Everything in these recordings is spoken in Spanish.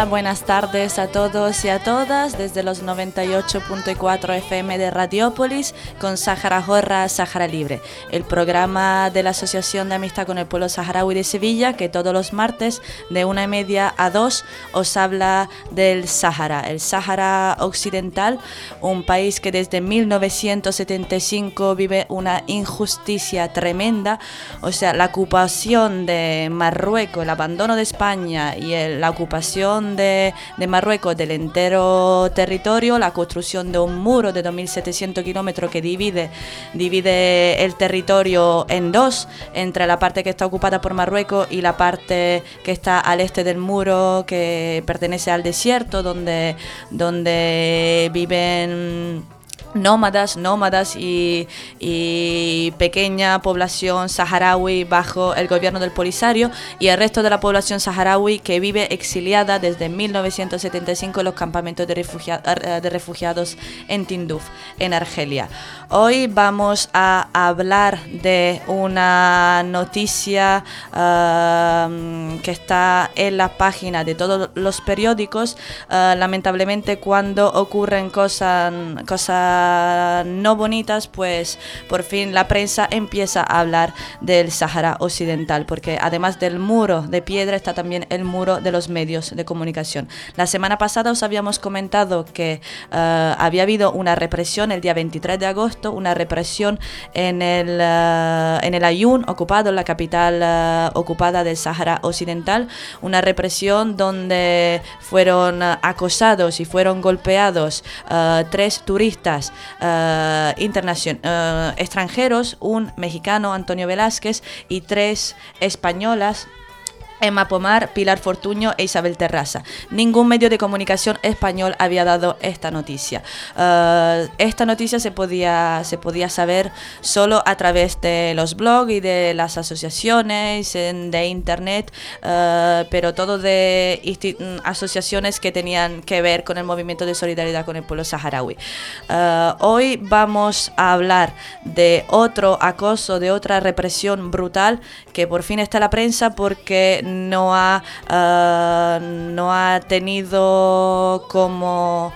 buenas tardes a todos y a todas desde los 98.4 FM de Radiópolis con Sáhara Jorra, Sáhara Libre, el programa de la Asociación de Amistad con el Pueblo Saharaui de Sevilla, que todos los martes de 1:30 a 2 os habla del Sáhara, el Sáhara Occidental, un país que desde 1975 vive una injusticia tremenda, o sea, la ocupación de Marruecos, el abandono de España y la ocupación de Marruecos del entero territorio, la construcción de un muro de 2.700 kilómetros que divide el territorio en dos, entre la parte que está ocupada por Marruecos y la parte que está al este del muro, que pertenece al desierto, donde viven nómadas y pequeña población saharaui bajo el gobierno del Polisario, y el resto de la población saharaui que vive exiliada desde 1975 en los campamentos de refugiados en Tinduf, en Argelia. Hoy vamos a hablar de una noticia que está en la página de todos los periódicos. Lamentablemente, cuando ocurren cosas no bonitas, pues por fin la prensa empieza a hablar del Sáhara Occidental, porque además del muro de piedra está también el muro de los medios de comunicación. La semana pasada os habíamos comentado que había habido una represión el día 23 de agosto, una represión en el Aaiún ocupado, la capital ocupada del Sáhara Occidental, una represión donde fueron acosados y fueron golpeados 3 turistas extranjeros, un mexicano, Antonio Velázquez, y 3 españolas, Emma Pomar, Pilar Fortuño e Isabel Terraza. Ningún medio de comunicación español había dado esta noticia. Esta noticia se podía saber solo a través de los blogs y de las asociaciones de internet, pero todo de asociaciones que tenían que ver con el movimiento de solidaridad con el pueblo saharaui. Hoy vamos a hablar de otro acoso, de otra represión brutal que por fin está en la prensa, porque no ha tenido como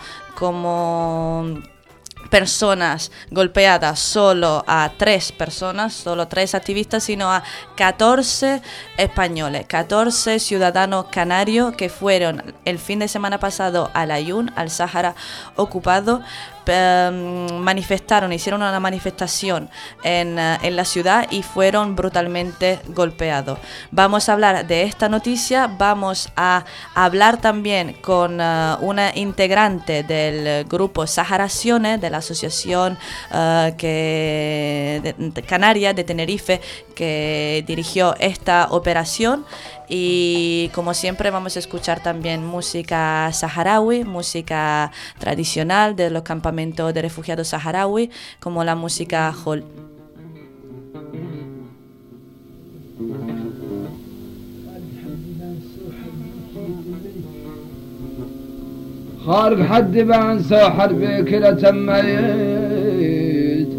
personas golpeadas solo a 3 personas, solo 3 activistas, sino a 14 españoles, 14 ciudadanos canarios que fueron el fin de semana pasado al Aaiún, al Sáhara ocupado. Hicieron una manifestación en la ciudad y fueron brutalmente golpeados. Vamos a hablar de esta noticia, vamos a hablar también con una integrante del grupo Saharaciones, de la asociación canaria de Tenerife, que dirigió esta operación. Y como siempre vamos a escuchar también música saharaui, música tradicional de los campamentos de refugiados saharaui, como la música Hol. خارق حد بان ساحر بكرة تميت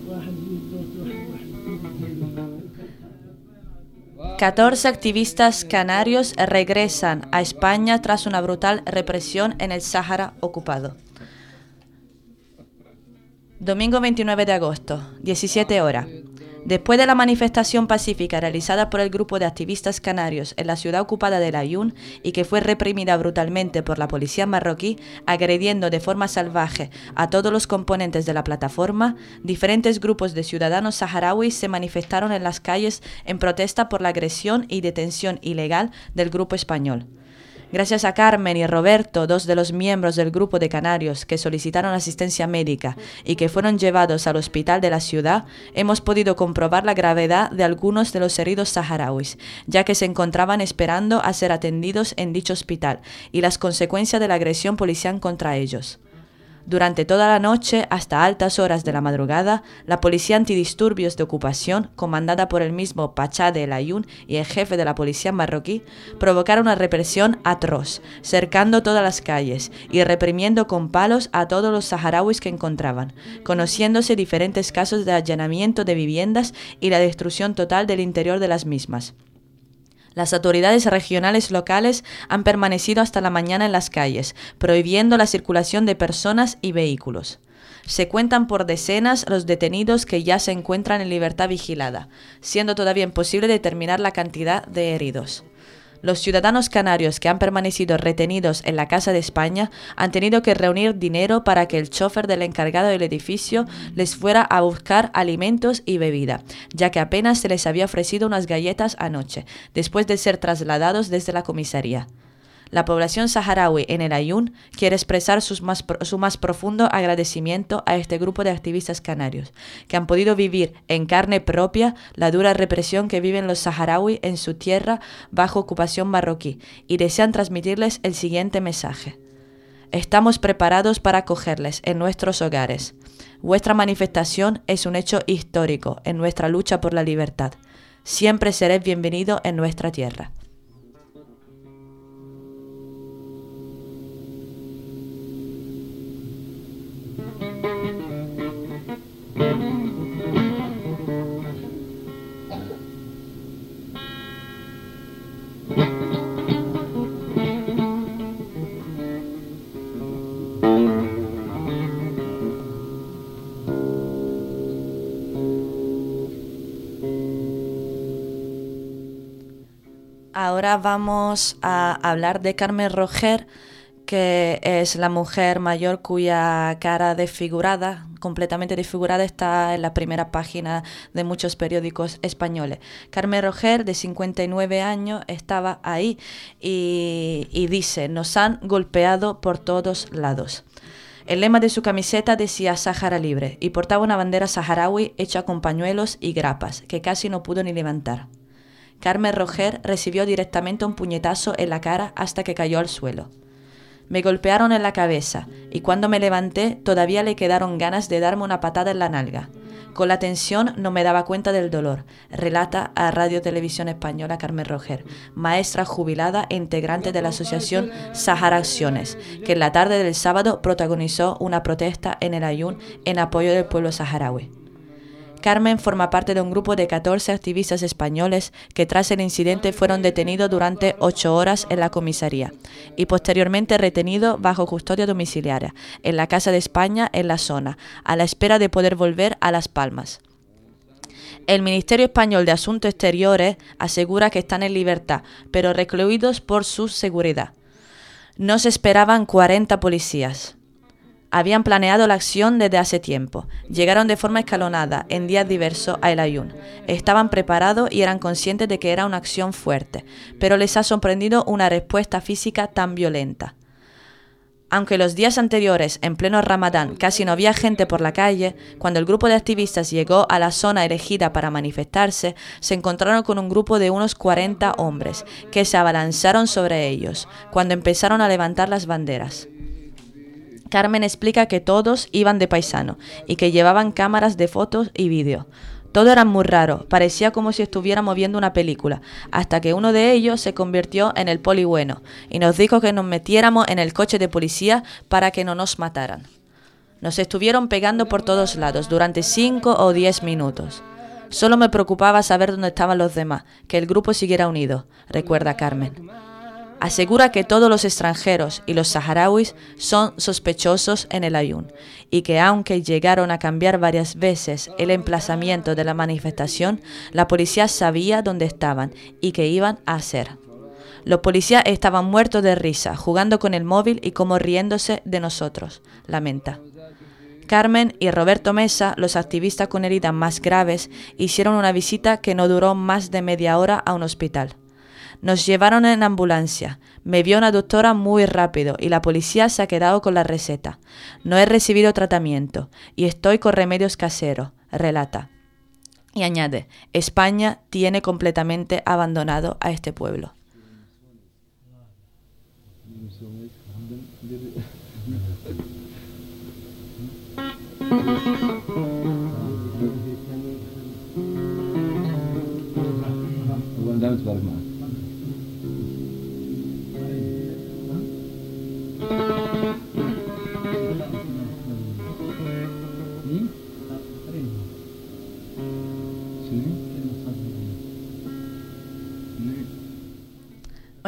14 activistas canarios regresan a España tras una brutal represión en el Sáhara ocupado. Domingo 29 de agosto, 17 horas. Después de la manifestación pacífica realizada por el grupo de activistas canarios en la ciudad ocupada del Aaiún y que fue reprimida brutalmente por la policía marroquí, agrediendo de forma salvaje a todos los componentes de la plataforma, diferentes grupos de ciudadanos saharauis se manifestaron en las calles en protesta por la agresión y detención ilegal del grupo español. Gracias a Carmen y Roberto, 2 de los miembros del grupo de canarios que solicitaron asistencia médica y que fueron llevados al hospital de la ciudad, hemos podido comprobar la gravedad de algunos de los heridos saharauis, ya que se encontraban esperando a ser atendidos en dicho hospital, y las consecuencias de la agresión policial contra ellos. Durante toda la noche, hasta altas horas de la madrugada, la policía antidisturbios de ocupación, comandada por el mismo Pachá de El Aaiún y el jefe de la policía marroquí, provocaron una represión atroz, cercando todas las calles y reprimiendo con palos a todos los saharauis que encontraban, conociéndose diferentes casos de allanamiento de viviendas y la destrucción total del interior de las mismas. Las autoridades regionales locales han permanecido hasta la mañana en las calles, prohibiendo la circulación de personas y vehículos. Se cuentan por decenas los detenidos que ya se encuentran en libertad vigilada, siendo todavía imposible determinar la cantidad de heridos. Los ciudadanos canarios que han permanecido retenidos en la Casa de España han tenido que reunir dinero para que el chofer del encargado del edificio les fuera a buscar alimentos y bebida, ya que apenas se les había ofrecido unas galletas anoche, después de ser trasladados desde la comisaría. La población saharaui en el Aaiún quiere expresar su más profundo agradecimiento a este grupo de activistas canarios, que han podido vivir en carne propia la dura represión que viven los saharauis en su tierra bajo ocupación marroquí, y desean transmitirles el siguiente mensaje. Estamos preparados para acogerles en nuestros hogares. Vuestra manifestación es un hecho histórico en nuestra lucha por la libertad. Siempre seréis bienvenidos en nuestra tierra. Ahora vamos a hablar de Carmen Roger, que es la mujer mayor cuya cara desfigurada, completamente desfigurada, está en la primera página de muchos periódicos españoles. Carmen Roger, de 59 años, estaba ahí y dice: nos han golpeado por todos lados. El lema de su camiseta decía Sáhara Libre y portaba una bandera saharaui hecha con pañuelos y grapas, que casi no pudo ni levantar. Carmen Roger recibió directamente un puñetazo en la cara hasta que cayó al suelo. Me golpearon en la cabeza y cuando me levanté todavía le quedaron ganas de darme una patada en la nalga. Con la tensión no me daba cuenta del dolor, relata a Radio Televisión Española Carmen Roger, maestra jubilada e integrante de la asociación Sahara Acciones, que en la tarde del sábado protagonizó una protesta en el Aaiún en apoyo del pueblo saharaui. Carmen forma parte de un grupo de 14 activistas españoles que tras el incidente fueron detenidos durante 8 horas en la comisaría y posteriormente retenidos bajo custodia domiciliaria en la Casa de España en la zona, a la espera de poder volver a Las Palmas. El Ministerio Español de Asuntos Exteriores asegura que están en libertad, pero recluidos por su seguridad. No se esperaban 40 policías. Habían planeado la acción desde hace tiempo. Llegaron de forma escalonada, en días diversos, a El Aaiún. Estaban preparados y eran conscientes de que era una acción fuerte, pero les ha sorprendido una respuesta física tan violenta. Aunque los días anteriores, en pleno Ramadán, casi no había gente por la calle, cuando el grupo de activistas llegó a la zona elegida para manifestarse, se encontraron con un grupo de unos 40 hombres, que se abalanzaron sobre ellos, cuando empezaron a levantar las banderas. Carmen explica que todos iban de paisano y que llevaban cámaras de fotos y vídeo. Todo era muy raro, parecía como si estuviéramos viendo una película, hasta que uno de ellos se convirtió en el poli bueno y nos dijo que nos metiéramos en el coche de policía para que no nos mataran. Nos estuvieron pegando por todos lados durante 5 o 10 minutos. Solo me preocupaba saber dónde estaban los demás, que el grupo siguiera unido, recuerda Carmen. Asegura que todos los extranjeros y los saharauis son sospechosos en el Aaiún y que aunque llegaron a cambiar varias veces el emplazamiento de la manifestación, la policía sabía dónde estaban y qué iban a hacer. Los policías estaban muertos de risa, jugando con el móvil y como riéndose de nosotros, lamenta. Carmen y Roberto Mesa, los activistas con heridas más graves, hicieron una visita que no duró más de media hora a un hospital. Nos llevaron en ambulancia. Me vio una doctora muy rápido y la policía se ha quedado con la receta. No he recibido tratamiento y estoy con remedios caseros, relata. Y añade, España tiene completamente abandonado a este pueblo.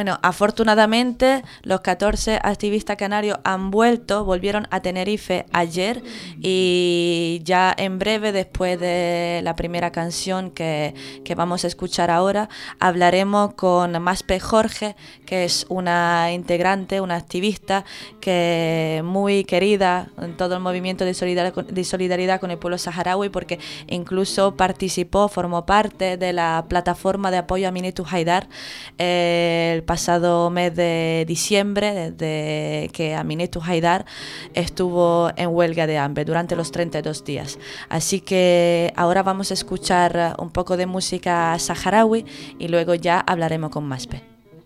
Bueno, afortunadamente los 14 activistas canarios volvieron a Tenerife ayer y ya en breve, después de la primera canción que vamos a escuchar ahora, hablaremos con Maspe Jorge, que es una integrante, una activista que muy querida en todo el movimiento de solidaridad con el pueblo saharaui, porque incluso formó parte de la plataforma de apoyo a Aminatu Haidar el pasado mes de diciembre, desde que Aminatu Haidar estuvo en huelga de hambre durante los 32 días. Así que ahora vamos a escuchar un poco de música saharaui y luego ya hablaremos con Maspe.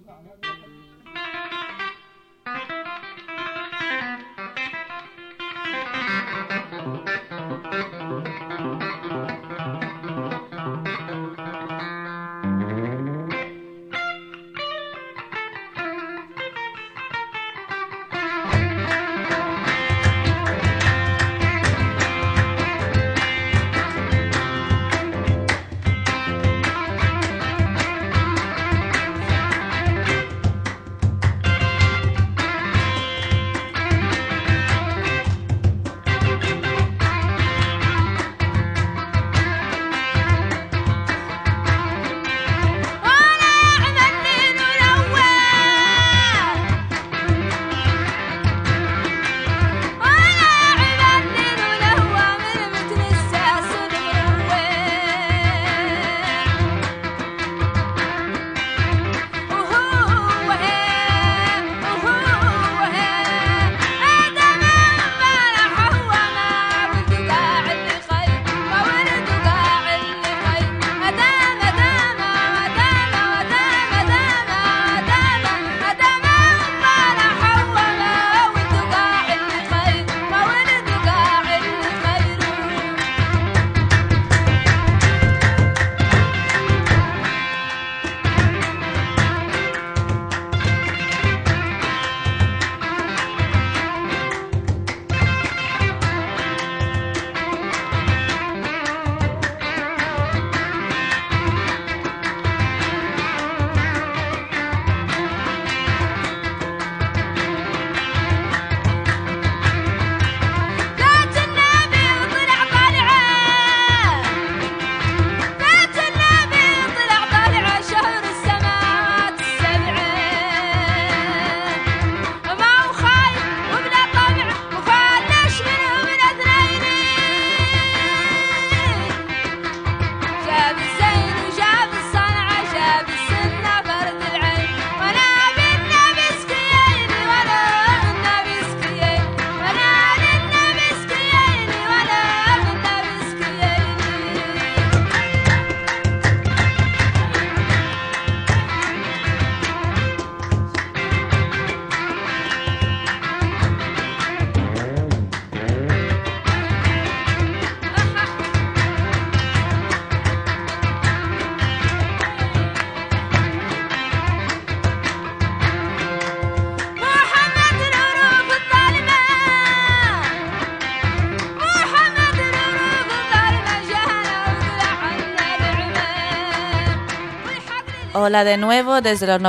Hola de nuevo desde los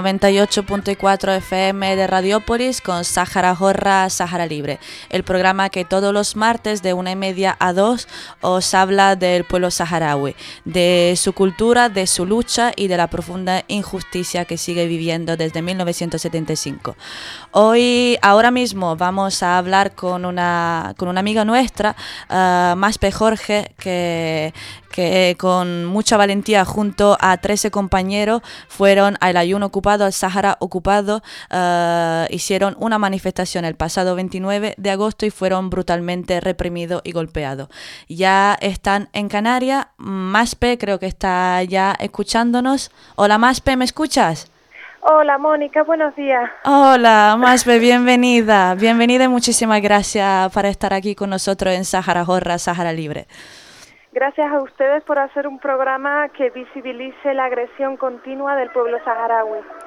98.4 FM de Radiópolis con Sahara Jorra, Sahara Libre, el programa que todos los martes de 1:30 a 2 os habla del pueblo saharaui, de su cultura, de su lucha y de la profunda injusticia que sigue viviendo desde 1975. Ahora mismo vamos a hablar con una amiga nuestra, Maspe Jorge, que con mucha valentía junto a 13 compañeros fueron al ayuno ocupado, al Sahara ocupado, hicieron una manifestación el pasado 29 de agosto y fueron brutalmente reprimidos y golpeados. Ya están en Canarias. Maspe creo que está ya escuchándonos. Hola Maspe, ¿me escuchas? Hola Mónica, buenos días. Hola Maspe, bienvenida y muchísimas gracias por estar aquí con nosotros en Sahara Jorra, Sahara Libre. Gracias a ustedes por hacer un programa que visibilice la agresión continua del pueblo saharaui.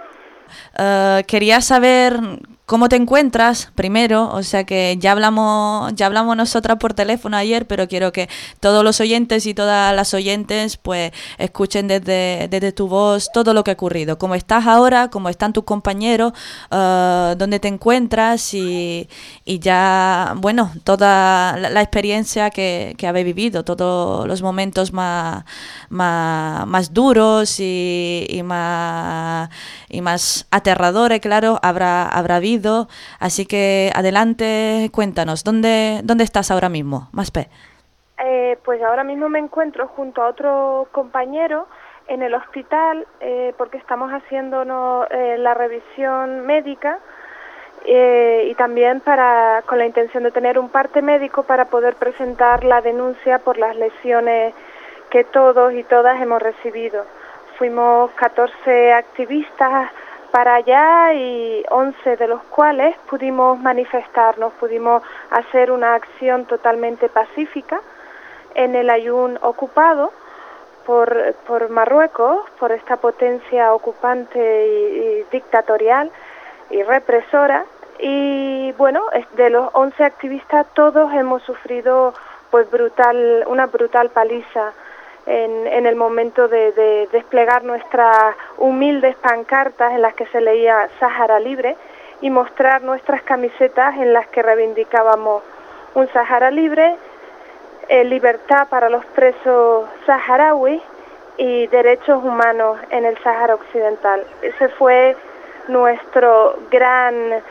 quería saber cómo te encuentras primero, o sea que ya hablamos nosotras por teléfono ayer, pero quiero que todos los oyentes y todas las oyentes pues escuchen desde tu voz todo lo que ha ocurrido, cómo estás ahora, cómo están tus compañeros, dónde te encuentras y ya, bueno, toda la experiencia que habéis vivido, todos los momentos más duros y más aterradores, claro, habrá habido. Así que adelante, cuéntanos, ¿dónde estás ahora mismo, Maspe? Pues ahora mismo me encuentro junto a otro compañero en el hospital porque estamos haciéndonos la revisión médica y también con la intención de tener un parte médico para poder presentar la denuncia por las lesiones que todos y todas hemos recibido. Fuimos 14 activistas para allá y 11 de los cuales pudimos manifestarnos, pudimos hacer una acción totalmente pacífica en el Aaiún ocupado por Marruecos, por esta potencia ocupante y dictatorial y represora. Y bueno, de los 11 activistas todos hemos sufrido pues una brutal paliza en el momento de desplegar nuestras humildes pancartas en las que se leía Sáhara libre y mostrar nuestras camisetas en las que reivindicábamos un Sáhara libre, libertad para los presos saharauis y derechos humanos en el Sáhara Occidental. Ese fue nuestra gran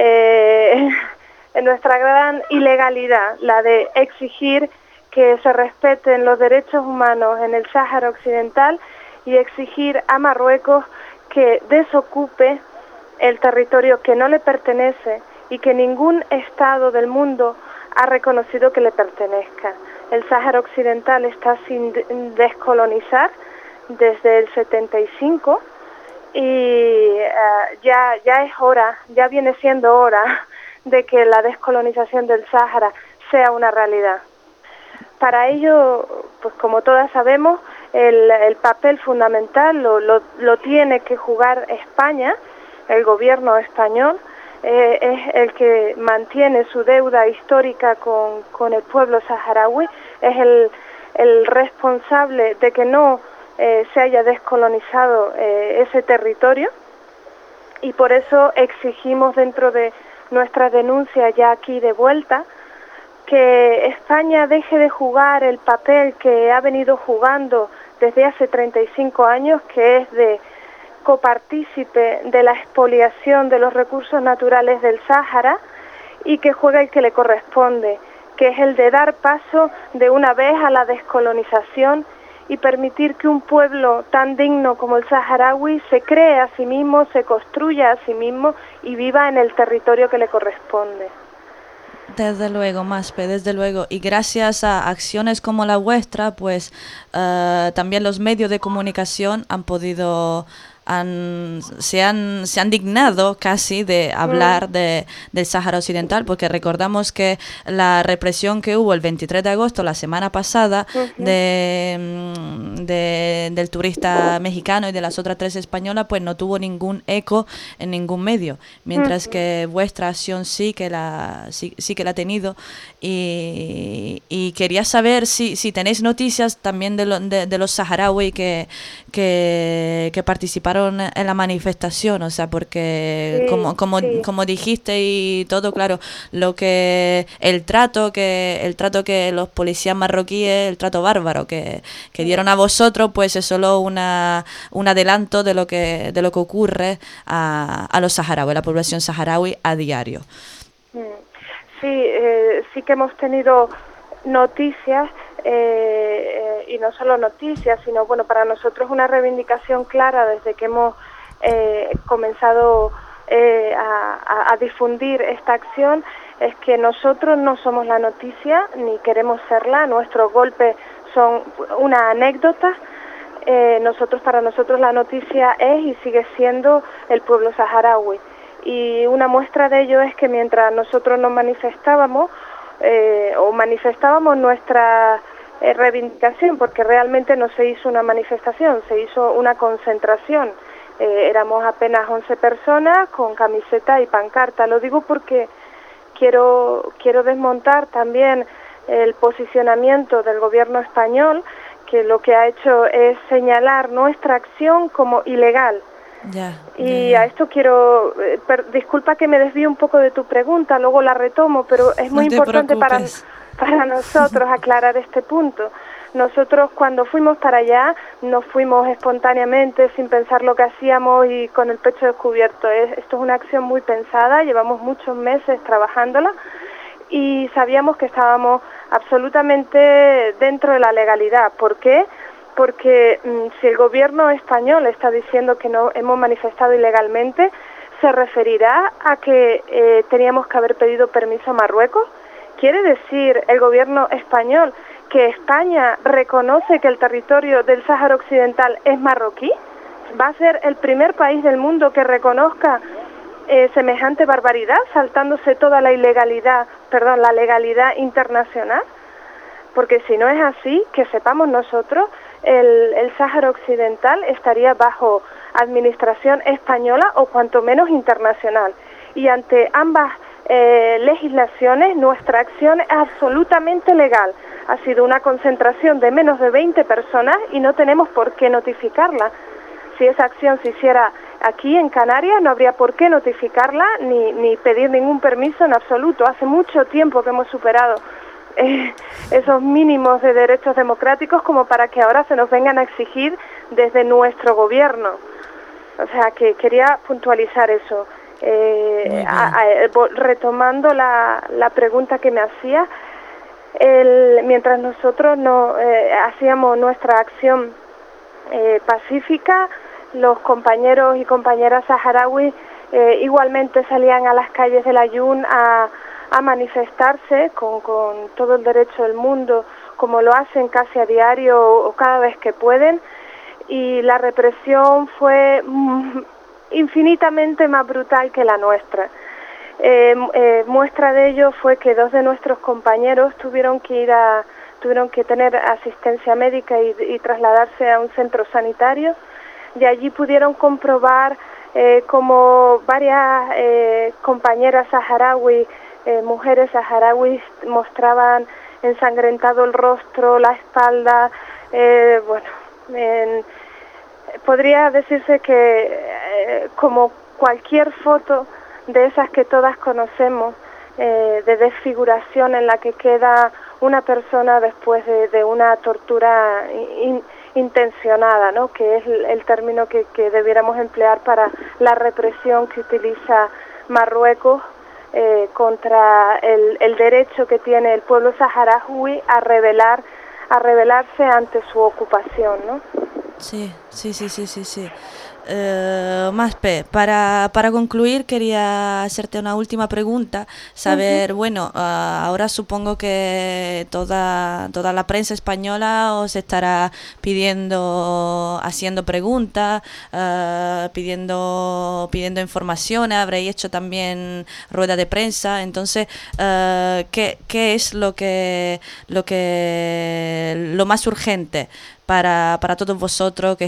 ilegalidad, la de exigir que se respeten los derechos humanos en el Sáhara Occidental y exigir a Marruecos que desocupe el territorio que no le pertenece y que ningún Estado del mundo ha reconocido que le pertenezca. El Sáhara Occidental está sin descolonizar desde el 75 y ya es hora, ya viene siendo hora de que la descolonización del Sáhara sea una realidad. Para ello, pues como todas sabemos, el papel fundamental lo tiene que jugar España, el gobierno español, es el que mantiene su deuda histórica con el pueblo saharaui, es el responsable de que no se haya descolonizado ese territorio y por eso exigimos dentro de nuestra denuncia ya aquí de vuelta que España deje de jugar el papel que ha venido jugando desde hace 35 años, que es de copartícipe de la expoliación de los recursos naturales del Sáhara y que juegue el que le corresponde, que es el de dar paso de una vez a la descolonización y permitir que un pueblo tan digno como el saharaui se cree a sí mismo, se construya a sí mismo y viva en el territorio que le corresponde. Desde luego, Maspe, desde luego. Y gracias a acciones como la vuestra, pues también los medios de comunicación han podido se han dignado casi de hablar del Sáhara Occidental, porque recordamos que la represión que hubo el 23 de agosto, la semana pasada, del turista mexicano y de las otras 3 españolas, pues no tuvo ningún eco en ningún medio, mientras que vuestra acción sí que la ha tenido. Y quería saber si tenéis noticias también de los saharauis que participaron en la manifestación, o sea, porque como dijiste y todo, claro, el trato que los policías marroquíes, el trato bárbaro que dieron a vosotros, pues es solo un adelanto de lo que ocurre a los saharauis, a la población saharaui a diario. Sí que hemos tenido noticias y no solo noticias, sino bueno, para nosotros una reivindicación clara desde que hemos comenzado a difundir esta acción es que nosotros no somos la noticia ni queremos serla, nuestros golpes son una anécdota. Para nosotros la noticia es y sigue siendo el pueblo saharaui y una muestra de ello es que mientras nosotros nos manifestábamos nuestra reivindicación, porque realmente no se hizo una manifestación, se hizo una concentración Éramos apenas 11 personas con camiseta y pancarta. Lo digo porque quiero desmontar también el posicionamiento del gobierno español, que lo que ha hecho es señalar nuestra acción como ilegal. Y a esto quiero, disculpa que me desvíe un poco de tu pregunta, luego la retomo, pero es muy importante para nosotros aclarar este punto. Nosotros cuando fuimos para allá nos fuimos espontáneamente, sin pensar lo que hacíamos y con el pecho descubierto. Esto es una acción muy pensada, llevamos muchos meses trabajándola y sabíamos que estábamos absolutamente dentro de la legalidad. ¿Por qué? Porque si el gobierno español está diciendo que no hemos manifestado ilegalmente, se referirá a que teníamos que haber pedido permiso a Marruecos. ¿Quiere decir el gobierno español que España reconoce que el territorio del Sáhara Occidental es marroquí? ¿Va a ser el primer país del mundo que reconozca semejante barbaridad, saltándose toda la legalidad internacional? Porque si no es así, que sepamos nosotros, el Sáhara Occidental estaría bajo administración española o cuanto menos internacional. Y ante ambas legislaciones, nuestra acción es absolutamente legal. Ha sido una concentración de menos de 20 personas y no tenemos por qué notificarla. Si esa acción se hiciera aquí en Canarias, no habría por qué notificarla ni pedir ningún permiso en absoluto. Hace mucho tiempo que hemos superado esos mínimos de derechos democráticos como para que ahora se nos vengan a exigir desde nuestro gobierno. O sea, que quería puntualizar eso. Retomando la pregunta que me hacía, mientras nosotros hacíamos nuestra acción pacífica, los compañeros y compañeras saharauis igualmente salían a las calles del Aaiún a manifestarse con todo el derecho del mundo, como lo hacen casi a diario o cada vez que pueden, y la represión fue infinitamente más brutal que la nuestra. Muestra de ello fue que 2 de nuestros compañeros tuvieron que tener asistencia médica y trasladarse a un centro sanitario. De allí pudieron comprobar como varias compañeras saharauis, mujeres saharauis, mostraban ensangrentado el rostro, la espalda. Podría decirse que como cualquier foto de esas que todas conocemos, de desfiguración en la que queda una persona después de una tortura intencionada, ¿no? Que es el término que debiéramos emplear para la represión que utiliza Marruecos contra el derecho que tiene el pueblo saharaui a rebelarse ante su ocupación, ¿no? Sí. Maspe, para concluir quería hacerte una última pregunta, saber, bueno, ahora supongo que toda la prensa española os estará haciendo preguntas, pidiendo información, habréis hecho también rueda de prensa, entonces, ¿qué es lo más urgente para todos vosotros que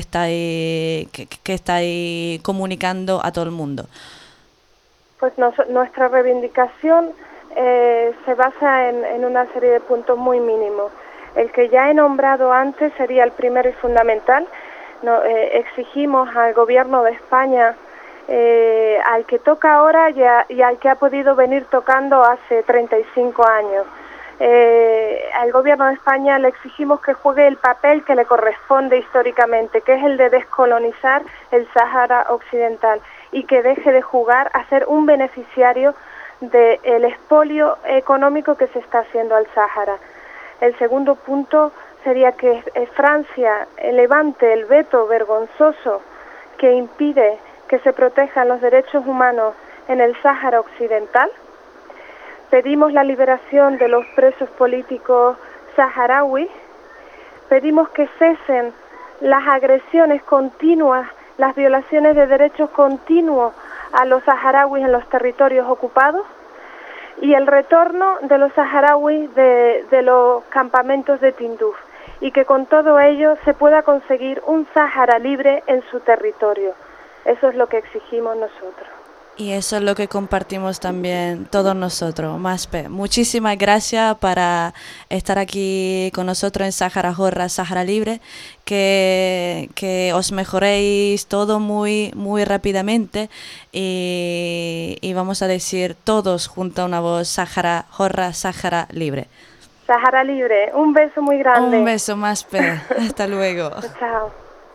estáis comunicando a todo el mundo? Pues nuestra reivindicación se basa en una serie de puntos muy mínimos. El que ya he nombrado antes sería el primero y fundamental. Exigimos al gobierno de España, al que toca ahora y al que ha podido venir tocando hace 35 años. Al gobierno de España le exigimos que juegue el papel que le corresponde históricamente, que es el de descolonizar el Sáhara Occidental, y que deje de jugar a ser un beneficiario del expolio económico que se está haciendo al Sáhara. El segundo punto sería que Francia levante el veto vergonzoso que impide que se protejan los derechos humanos en el Sáhara Occidental. Pedimos la liberación de los presos políticos saharauis, pedimos que cesen las agresiones continuas, las violaciones de derechos continuos a los saharauis en los territorios ocupados y el retorno de los saharauis de los campamentos de Tinduf, y que con todo ello se pueda conseguir un Sáhara libre en su territorio. Eso es lo que exigimos nosotros. Y eso es lo que compartimos también todos nosotros. Maspe, muchísimas gracias para estar aquí con nosotros en Sáhara Jorra, Sáhara Libre. Que os mejoréis todo muy, muy rápidamente. Y vamos a decir todos junto a una voz: Sáhara Jorra, Sáhara Libre. Sáhara Libre, un beso muy grande. Un beso, Maspe. Hasta luego. Chao.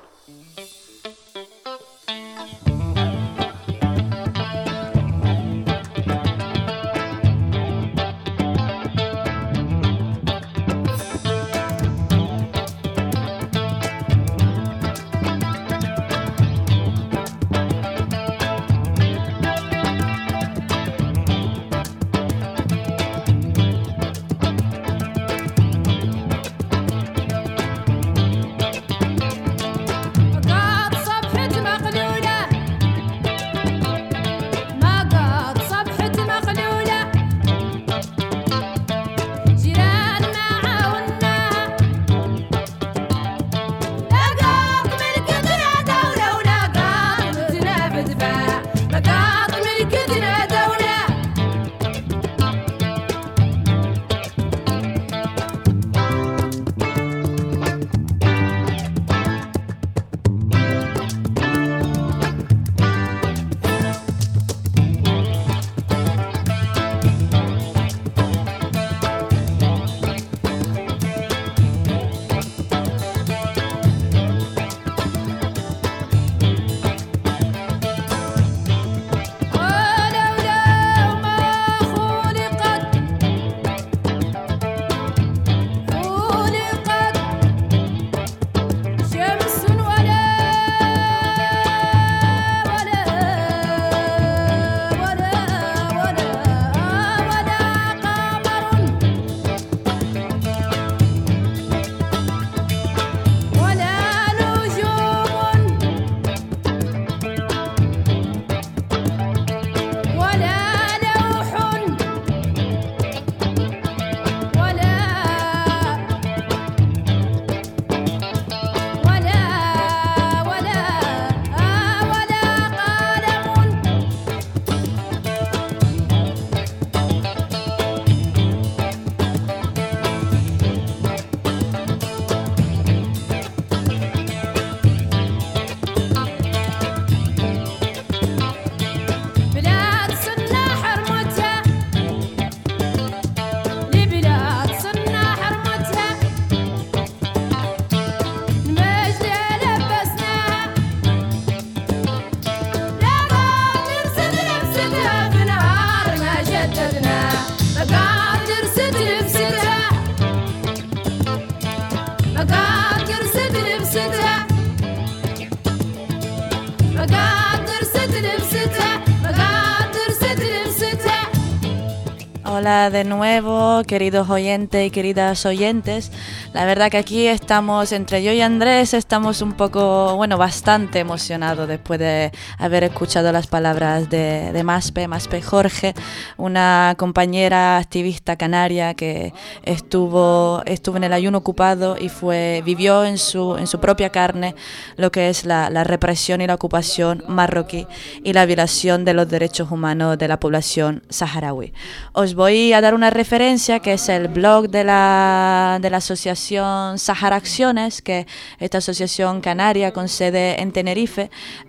Hola de nuevo, queridos oyentes y queridas oyentes. La verdad que aquí estamos, entre yo y Andrés, estamos un poco, bastante emocionados después de haber escuchado las palabras de Maspe Jorge, una compañera activista canaria que estuvo en el ayuno ocupado y vivió en su propia carne lo que es la represión y la ocupación marroquí y la violación de los derechos humanos de la población saharaui. Os voy a dar una referencia que es el blog de la asociación Sahara Acciones, que esta asociación canaria con sede en Tenerife,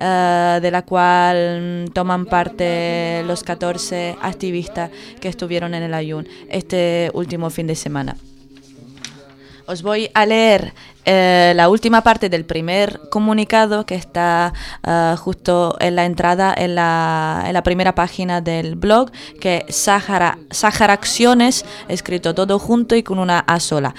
de la cual toman parte los 14 activistas que estuvieron en el ayuno este último fin de semana. Os voy a leer la última parte del primer comunicado que está justo en la entrada, en la primera página del blog, que es Sahara Acciones, escrito todo junto y con una A sola,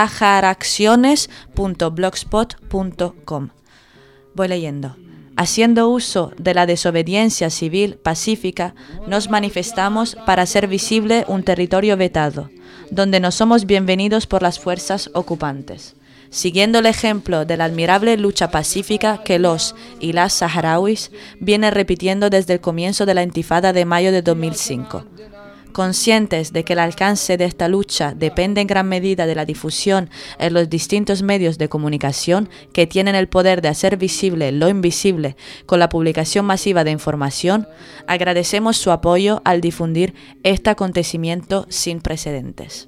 saharaacciones.blogspot.com. Voy leyendo. Haciendo uso de la desobediencia civil pacífica, nos manifestamos para hacer visible un territorio vetado, donde no somos bienvenidos por las fuerzas ocupantes. Siguiendo el ejemplo de la admirable lucha pacífica que los y las saharauis vienen repitiendo desde el comienzo de la intifada de mayo de 2005. Conscientes de que el alcance de esta lucha depende en gran medida de la difusión en los distintos medios de comunicación que tienen el poder de hacer visible lo invisible con la publicación masiva de información, agradecemos su apoyo al difundir este acontecimiento sin precedentes.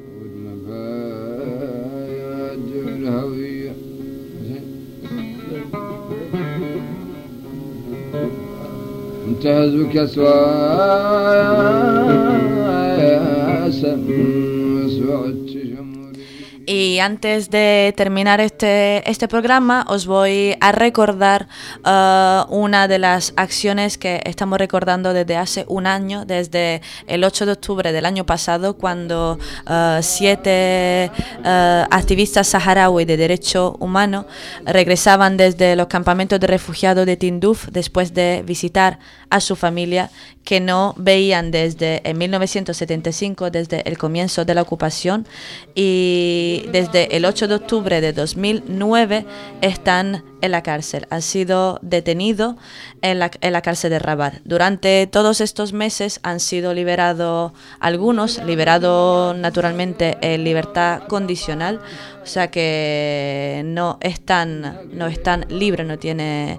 Y antes de terminar este programa, os voy a recordar una de las acciones que estamos recordando desde hace un año, desde el 8 de octubre del año pasado, cuando 7 activistas saharauis de derechos humanos regresaban desde los campamentos de refugiados de Tinduf después de visitar a su familia que no veían desde 1975, desde el comienzo de la ocupación, y desde el 8 de octubre de 2009 están en la cárcel. Han sido detenidos en la cárcel de Rabat. Durante todos estos meses han sido liberados algunos, liberados naturalmente en libertad condicional, o sea que no están libres, no tiene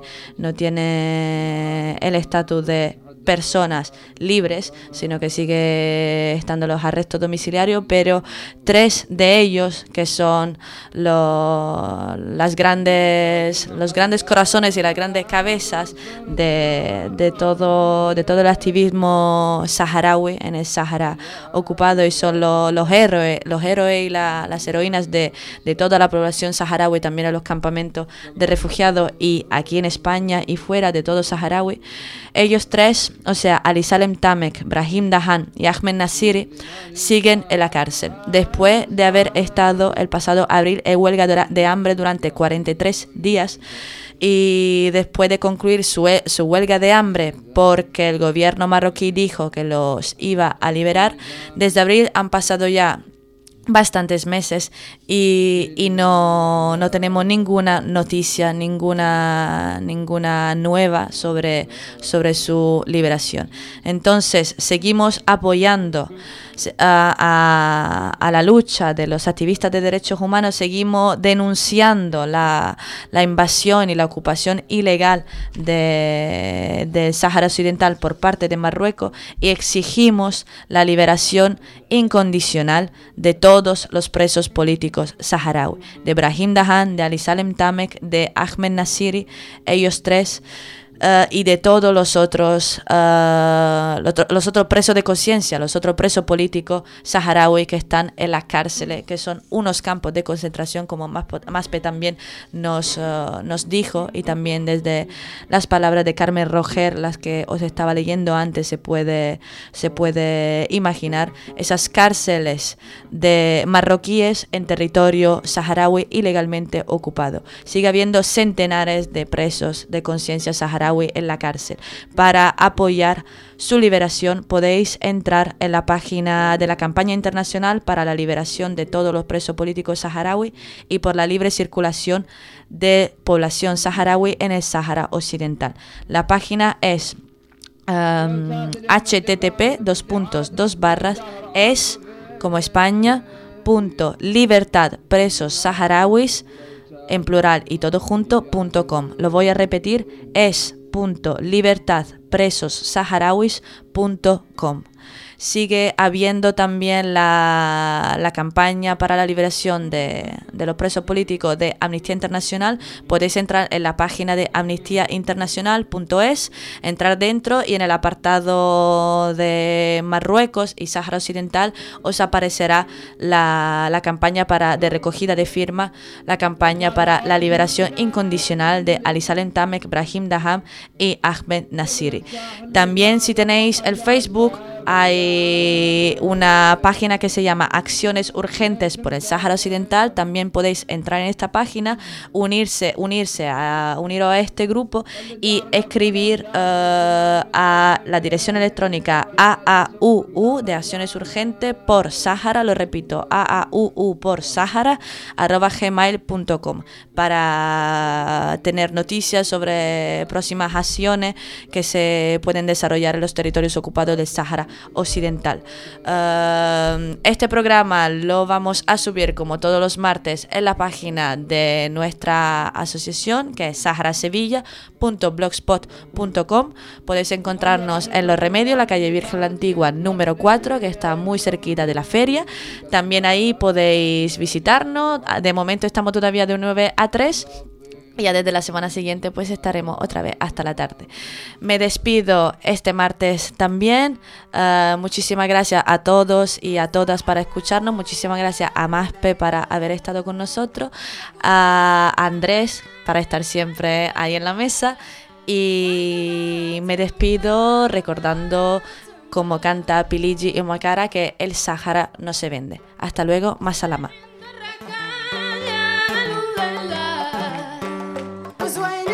el estatus de personas libres, sino que sigue estando los arrestos domiciliarios, pero 3 de ellos, que son los grandes corazones y las grandes cabezas de todo el activismo saharaui en el Sáhara ocupado, y son los héroes y las heroínas de toda la población saharaui, también en los campamentos de refugiados y aquí en España y fuera de todo saharaui. Ellos 3, o sea, Ali Salem Tamek, Brahim Dahan y Ahmed Nasiri, siguen en la cárcel después de haber estado el pasado abril en huelga de hambre durante 43 días, y después de concluir su huelga de hambre porque el gobierno marroquí dijo que los iba a liberar. Desde abril han pasado ya bastantes meses y no tenemos ninguna noticia, ninguna nueva sobre su liberación. Entonces seguimos apoyando a la lucha de los activistas de derechos humanos, seguimos denunciando la invasión y la ocupación ilegal del Sáhara Occidental por parte de Marruecos, y exigimos la liberación incondicional de todos los presos políticos saharauis, de Brahim Dahan, de Ali Salem Tamek, de Ahmed Nasiri, ellos 3, y de todos los otros presos de conciencia, los otros presos políticos saharauis que están en las cárceles, que son unos campos de concentración, como Maspe también nos dijo, y también desde las palabras de Carmen Roger, las que os estaba leyendo antes, se puede imaginar esas cárceles de marroquíes en territorio saharaui ilegalmente ocupado. Sigue habiendo centenares de presos de conciencia saharaui en la cárcel. Para apoyar su liberación podéis entrar en la página de la campaña internacional para la liberación de todos los presos políticos saharaui y por la libre circulación de población saharaui en el Sáhara Occidental. La página es http:// como España .libertadpresossaharaui en plural y todo junto.com. Lo voy a repetir, es .libertadpresossaharaui.com. Sigue habiendo también la campaña para la liberación de los presos políticos de Amnistía Internacional. Podéis entrar en la página de amnistiainternacional.es, entrar dentro y en el apartado de Marruecos y Sáhara Occidental os aparecerá la campaña de recogida de firma, la campaña para la liberación incondicional de Ali Salem Tamek, Brahim Dahan y Ahmed Nasiri. También, si tenéis el Facebook, hay una página que se llama Acciones Urgentes por el Sáhara Occidental. También podéis entrar en esta página, uniros a este grupo y escribir a la dirección electrónica AAUU de Acciones Urgentes por Sáhara, lo repito, AAUU por Sáhara @gmail.com, para tener noticias sobre próximas acciones que se pueden desarrollar en los territorios ocupados del Sáhara Occidental. Este programa lo vamos a subir como todos los martes en la página de nuestra asociación, que es saharasevilla.blogspot.com. Podéis encontrarnos en Los Remedios, la calle Virgen la Antigua número 4, que está muy cerquita de la feria. También ahí podéis visitarnos. De momento estamos todavía de 9 a 3. Y ya desde la semana siguiente pues estaremos otra vez hasta la tarde. Me despido este martes también. Muchísimas gracias a todos y a todas para escucharnos. Muchísimas gracias a Maspe para haber estado con nosotros. A Andrés para estar siempre ahí en la mesa. Y me despido recordando, como canta Piligi y Makara, que el Sahara no se vende. Hasta luego, masalama. That's why